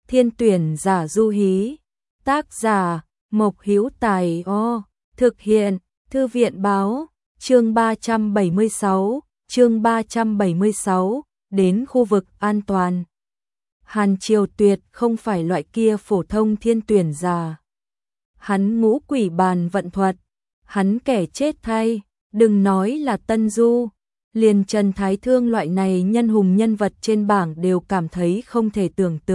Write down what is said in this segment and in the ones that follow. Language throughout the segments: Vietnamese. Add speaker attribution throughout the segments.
Speaker 1: Thiên tuyển giả Du Hí. Tác giả Mộc Hữu Tài. Thực hiện Thư viện báo. Chương 376, đến khu vực an toàn. Hàn Triều Tuyệt không phải loại kia phổ thông thiên tuyển giả. Hắn ngũ quỷ bàn vận thuật, hắn kẻ chết thay, đừng nói là Tân Du, liền Trần Thái Thương loại này nhân hùng nhân vật trên bảng đều cảm thấy không thể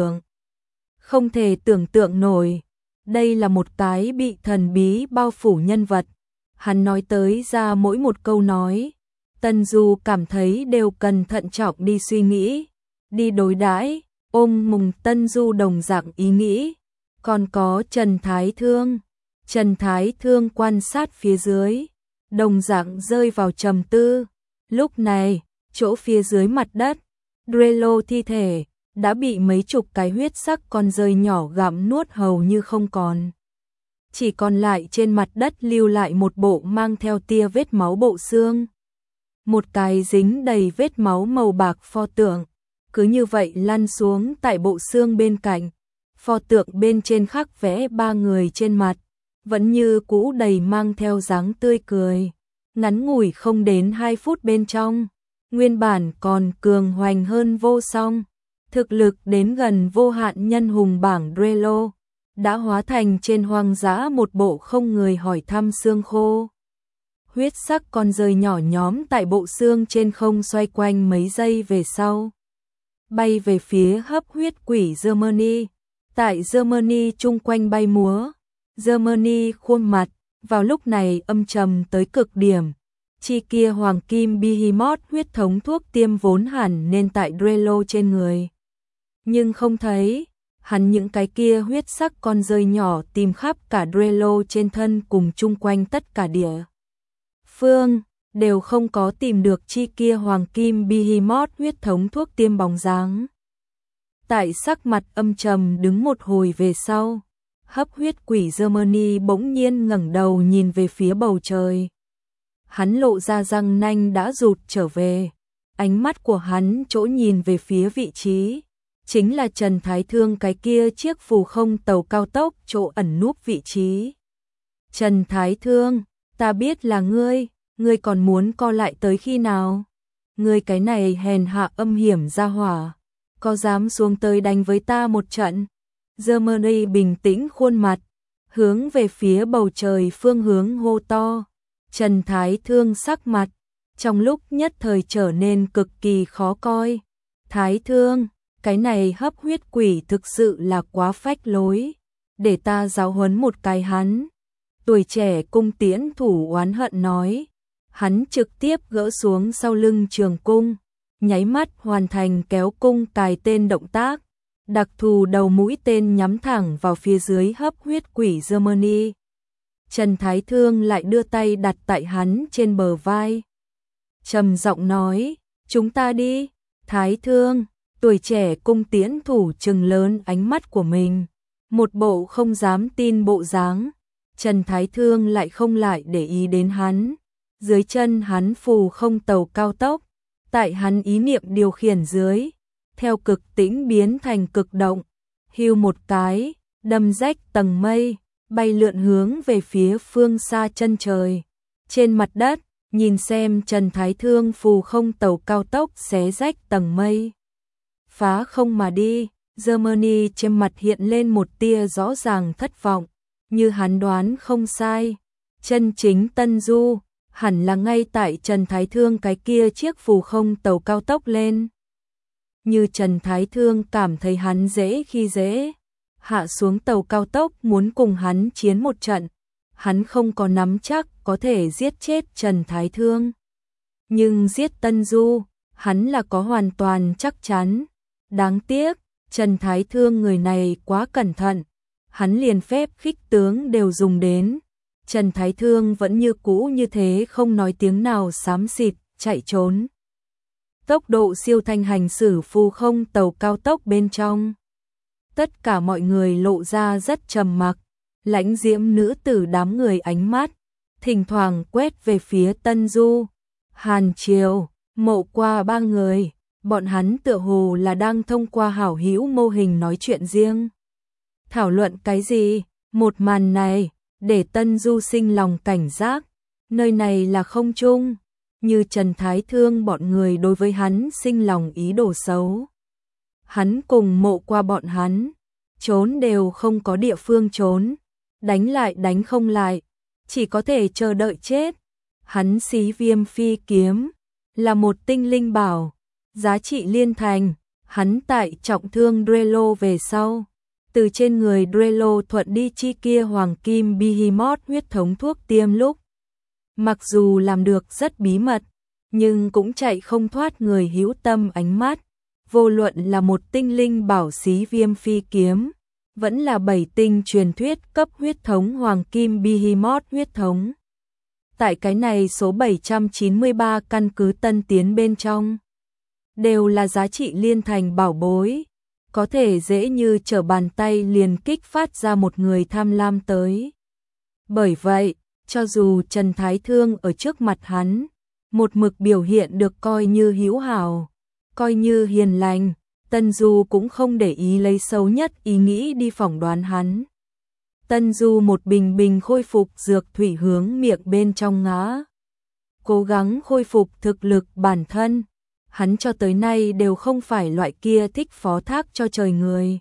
Speaker 1: tưởng tượng nổi. Đây là một cái bị thần bí bao phủ nhân vật. Hắn nói tới ra mỗi một câu nói, Tân Du cảm thấy đều cần thận trọng đi suy nghĩ, đi đối đãi. Ôm mùng Tân Du đồng dạng ý nghĩ. Còn có Trần Thái Thương. Trần Thái Thương quan sát phía dưới, đồng dạng rơi vào trầm tư. Lúc này, chỗ phía dưới mặt đất, Drelo thi thể đã bị mấy chục cái huyết sắc con rơi nhỏ gặm nuốt hầu như không còn. Chỉ còn lại trên mặt đất lưu lại một bộ mang theo tia vết máu bộ xương. Một cái dính đầy vết máu màu bạc pho tượng, cứ như vậy lăn xuống tại bộ xương bên cạnh. Pho tượng bên trên khắc vẽ ba người trên mặt, vẫn như cũ đầy mang theo dáng tươi cười. Ngắn ngủi không đến 2 phút bên trong, nguyên bản còn cường hoành hơn vô song, thực lực đến gần vô hạn nhân hùng bảng Drelo, đã hóa thành trên hoang dã một bộ không người hỏi thăm xương khô. Huyết sắc con rơi nhỏ nhóm tại bộ xương trên không xoay quanh mấy giây về sau, bay về phía hấp huyết quỷ Germany. Tại Germany chung quanh bay múa, Germany khuôn mặt vào lúc này âm trầm tới cực điểm. Chi kia hoàng kim behemoth huyết thống thuốc tiêm vốn hẳn nên tại Drelo trên người, nhưng không thấy. Hắn những cái kia huyết sắc con rơi nhỏ tìm khắp cả Drelo trên thân cùng chung quanh tất cả địa phương, đều không có tìm được chi kia hoàng kim behemoth huyết thống thuốc tiêm bóng dáng. Tại sắc mặt âm trầm đứng một hồi về sau, hấp huyết quỷ Germany bỗng nhiên ngẩng đầu nhìn về phía bầu trời. Hắn lộ ra răng nanh đã rụt trở về, ánh mắt của hắn chỗ nhìn về phía vị trí, chính là Trần Thái Thương cái kia chiếc phù không tàu cao tốc chỗ ẩn núp vị trí. Trần Thái Thương, ta biết là ngươi còn muốn co lại tới khi nào? Ngươi cái này hèn hạ âm hiểm ra hỏa, có dám xuống tới đánh với ta một trận? Germany bình tĩnh khuôn mặt, hướng về phía bầu trời phương hướng hô to. Trần Thái Thương sắc mặt, trong lúc nhất thời trở nên cực kỳ khó coi. Thái Thương, cái này hấp huyết quỷ thực sự là quá phách lối, để ta giáo huấn một cái hắn. Tuổi trẻ cung tiễn thủ oán hận nói. Hắn trực tiếp gỡ xuống sau lưng trường cung, nháy mắt hoàn thành kéo cung cài tên động tác, đặc thù đầu mũi tên nhắm thẳng vào phía dưới hấp huyết quỷ Germany. Trần Thái Thương lại đưa tay đặt tại hắn trên bờ vai, trầm giọng nói, chúng ta đi. Thái Thương, tuổi trẻ cung tiễn thủ trừng lớn ánh mắt của mình, một bộ không dám tin bộ dáng. Trần Thái Thương lại không lại để ý đến hắn. Dưới chân hắn phù không tàu cao tốc, tại hắn ý niệm điều khiển dưới, theo cực tĩnh biến thành cực động, hưu một cái, đâm rách tầng mây, bay lượn hướng về phía phương xa chân trời. Trên mặt đất, nhìn xem Trần Thái Thương phù không tàu cao tốc xé rách tầng mây, phá không mà đi. Germany trên mặt hiện lên một tia rõ ràng thất vọng, như hắn đoán không sai, chân chính Tân Du hẳn là ngay tại Trần Thái Thương cái kia chiếc phù không tàu cao tốc lên. Như Trần Thái Thương cảm thấy hắn dễ khi dễ, hạ xuống tàu cao tốc muốn cùng hắn chiến một trận, hắn không có nắm chắc có thể giết chết Trần Thái Thương. Nhưng giết Tân Du, hắn là có hoàn toàn chắc chắn. Đáng tiếc, Trần Thái Thương người này quá cẩn thận, hắn liền phép khích tướng đều dùng đến. Trần Thái Thương vẫn như cũ như thế không nói tiếng nào xám xịt, chạy trốn. Tốc độ siêu thanh hành xử phù không tàu cao tốc bên trong. Tất cả mọi người lộ ra rất trầm mặc, lãnh diễm nữ tử đám người ánh mắt, thỉnh thoảng quét về phía Tân Du, Hàn Triều, Mộ Qua ba người. bọn hắn tựa hồ là đang thông qua hảo hữu mô hình nói chuyện riêng. Thảo luận cái gì? Một màn này, để Tân Du sinh lòng cảnh giác, nơi này là không trung, như Trần Thái Thương bọn người đối với hắn sinh lòng ý đồ xấu. Hắn cùng mộ qua bọn hắn, trốn đều không có địa phương trốn, đánh lại đánh không lại, chỉ có thể chờ đợi chết. Hắn xí Viêm Phi kiếm, là một tinh linh bảo, giá trị liên thành, hắn tại trọng thương Drelo về sau. Từ trên người Drelo thuận đi chi kia hoàng kim Behemoth huyết thống thuốc tiêm lúc. Mặc dù làm được rất bí mật, nhưng cũng chạy không thoát người hữu tâm ánh mắt. Vô luận là một tinh linh bảo xí Viêm Phi kiếm, vẫn là 7 tinh truyền thuyết cấp huyết thống hoàng kim Behemoth huyết thống. Tại cái này số 793 căn cứ tân tiến bên trong, đều là giá trị liên thành bảo bối, có thể dễ như trở bàn tay liền kích phát ra một người tham lam tới. Bởi vậy, cho dù Trần Thái Thương ở trước mặt hắn, một mực biểu hiện được coi như hữu hảo, coi như hiền lành, Tân Du cũng không để ý lấy xấu nhất ý nghĩ đi phỏng đoán hắn. Tân Du một bình bình khôi phục dược thủy hướng miệng bên trong ngã, cố gắng khôi phục thực lực bản thân. Hắn cho tới nay đều không phải loại kia thích phó thác cho trời người.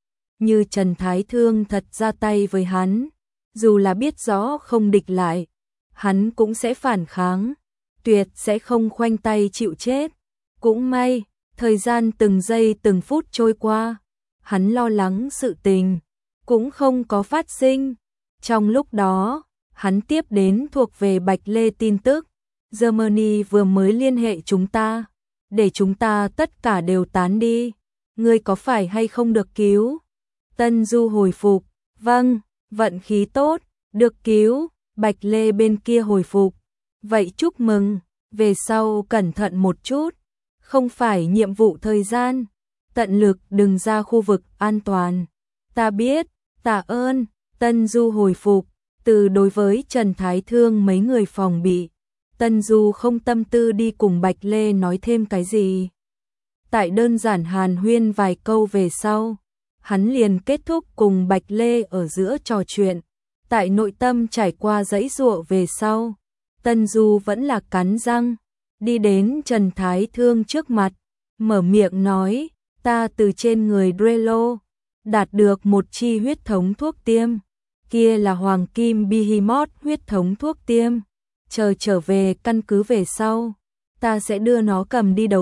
Speaker 1: Như Trần Thái Thương thật ra tay với hắn, dù là biết rõ không địch lại, hắn cũng sẽ phản kháng, tuyệt sẽ không khoanh tay chịu chết. Cũng may, thời gian từng giây từng phút trôi qua, hắn lo lắng sự tình cũng không có phát sinh. Trong lúc đó, hắn tiếp đến thuộc về Bạch Lê tin tức, Germany vừa mới liên hệ chúng ta, để chúng ta tất cả đều tán đi, ngươi có phải hay không được cứu? Tân Du hồi phục, vâng, vận khí tốt, được cứu. Bạch Lê bên kia hồi phục, vậy chúc mừng, về sau cẩn thận một chút, không phải nhiệm vụ thời gian, tận lực đừng ra khu vực an toàn. Ta biết, tạ ơn. Tân Du hồi phục, từ đối với Trần Thái Thương mấy người phòng bị, Tân Du không tâm tư đi cùng Bạch Lê nói thêm cái gì. Tại đơn giản hàn huyên vài câu về sau, hắn liền kết thúc cùng Bạch Lê ở giữa trò chuyện. Tại nội tâm trải qua dãy giụa về sau, Tân Du vẫn là cắn răng, đi đến Trần Thái Thương trước mặt, mở miệng nói, ta từ trên người Drelo đạt được một chi huyết thống thuốc tiêm, kia là hoàng kim Behemoth huyết thống thuốc tiêm. Chờ trở về căn cứ về sau, ta sẽ đưa nó cầm đi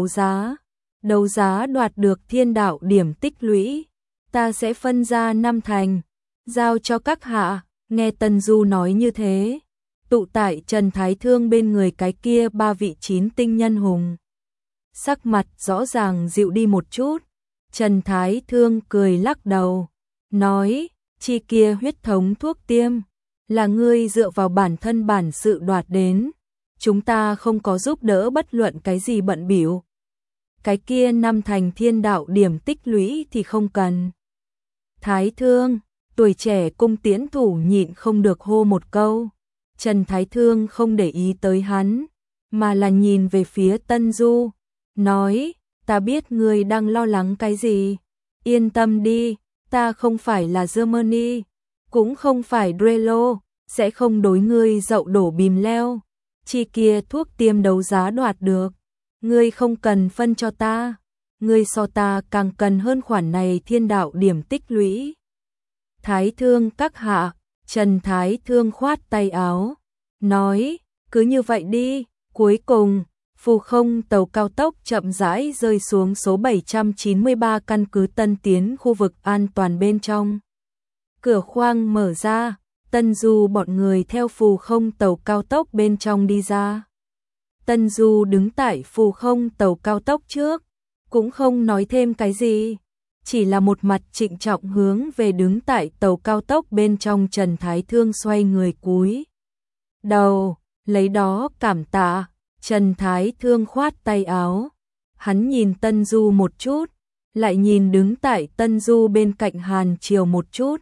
Speaker 1: đấu giá đoạt được thiên đạo điểm tích lũy, ta sẽ phân ra 5 thành, giao cho các hạ. Nghe Tân Du nói như thế, tụ tại Trần Thái Thương bên người cái kia 3 vị 9 tinh nhân hùng, sắc mặt rõ ràng dịu đi một chút. Trần Thái Thương cười lắc đầu, nói, chi kia huyết thống thuốc tiêm, là ngươi dựa vào bản thân bản sự đoạt đến, chúng ta không có giúp đỡ bất luận cái gì bận bịu. Cái kia 5 thành thiên đạo điểm tích lũy thì không cần. Thái Thương, tuổi trẻ cung tiễn thủ nhịn không được hô một câu. Trần Thái Thương không để ý tới hắn, mà là nhìn về phía Tân Du, nói, ta biết ngươi đang lo lắng cái gì, yên tâm đi, ta không phải là Germany, cũng không phải Drelo, sẽ không đối ngươi dậu đổ bìm leo. Chi kia thuốc tiêm đấu giá đoạt được, ngươi không cần phân cho ta, ngươi so ta càng cần hơn khoản này thiên đạo điểm tích lũy. Thái Thương các hạ, Trần Thái Thương khoát tay áo, nói, cứ như vậy đi. Cuối cùng, phù không tàu cao tốc chậm rãi rơi xuống số 793 căn cứ tân tiến khu vực an toàn bên trong. Cửa khoang mở ra, Tân Du bọn người theo phù không tàu cao tốc bên trong đi ra. Tân Du đứng tại phù không tàu cao tốc trước, cũng không nói thêm cái gì, chỉ là một mặt trịnh trọng hướng về đứng tại tàu cao tốc bên trong Trần Thái Thương xoay người cúi đầu, lấy đó cảm tạ. Trần Thái Thương khoát tay áo, hắn nhìn Tân Du một chút, lại nhìn đứng tại Tân Du bên cạnh Hàn Triều một chút,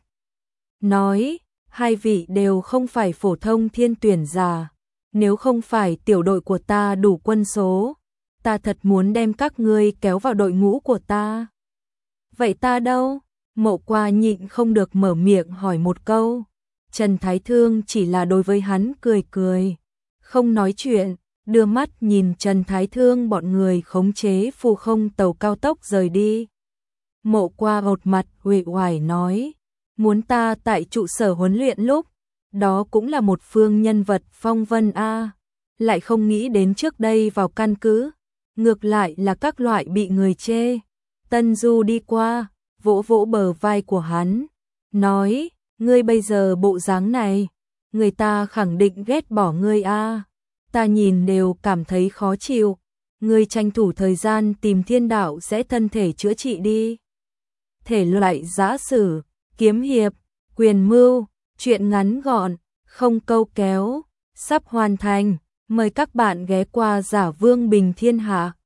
Speaker 1: nói, hai vị đều không phải phổ thông thiên tuyển giả, nếu không phải tiểu đội của ta đủ quân số, ta thật muốn đem các ngươi kéo vào đội ngũ của ta. Vậy ta đâu? Mộ Qua nhịn không được mở miệng hỏi một câu. Trần Thái Thương chỉ là đối với hắn cười cười, không nói chuyện, đưa mắt nhìn Trần Thái Thương bọn người khống chế phù không tàu cao tốc rời đi. Mộ Qua một mặt uể oải nói, muốn ta tại trụ sở huấn luyện lúc, đó cũng là một phương nhân vật phong vân a, lại không nghĩ đến trước đây vào căn cứ, ngược lại là các loại bị người chê. Tân Du đi qua, vỗ vỗ bờ vai của hắn, nói, ngươi bây giờ bộ dáng này, người ta khẳng định ghét bỏ ngươi a, ta nhìn đều cảm thấy khó chịu, ngươi tranh thủ thời gian tìm thiên đạo sẽ thân thể chữa trị đi. Thể loại giã sử, kiếm hiệp, quyền mưu, truyện ngắn gọn, không câu kéo, sắp hoàn thành, mời các bạn ghé qua Giả Vương Bình Thiên Hạ.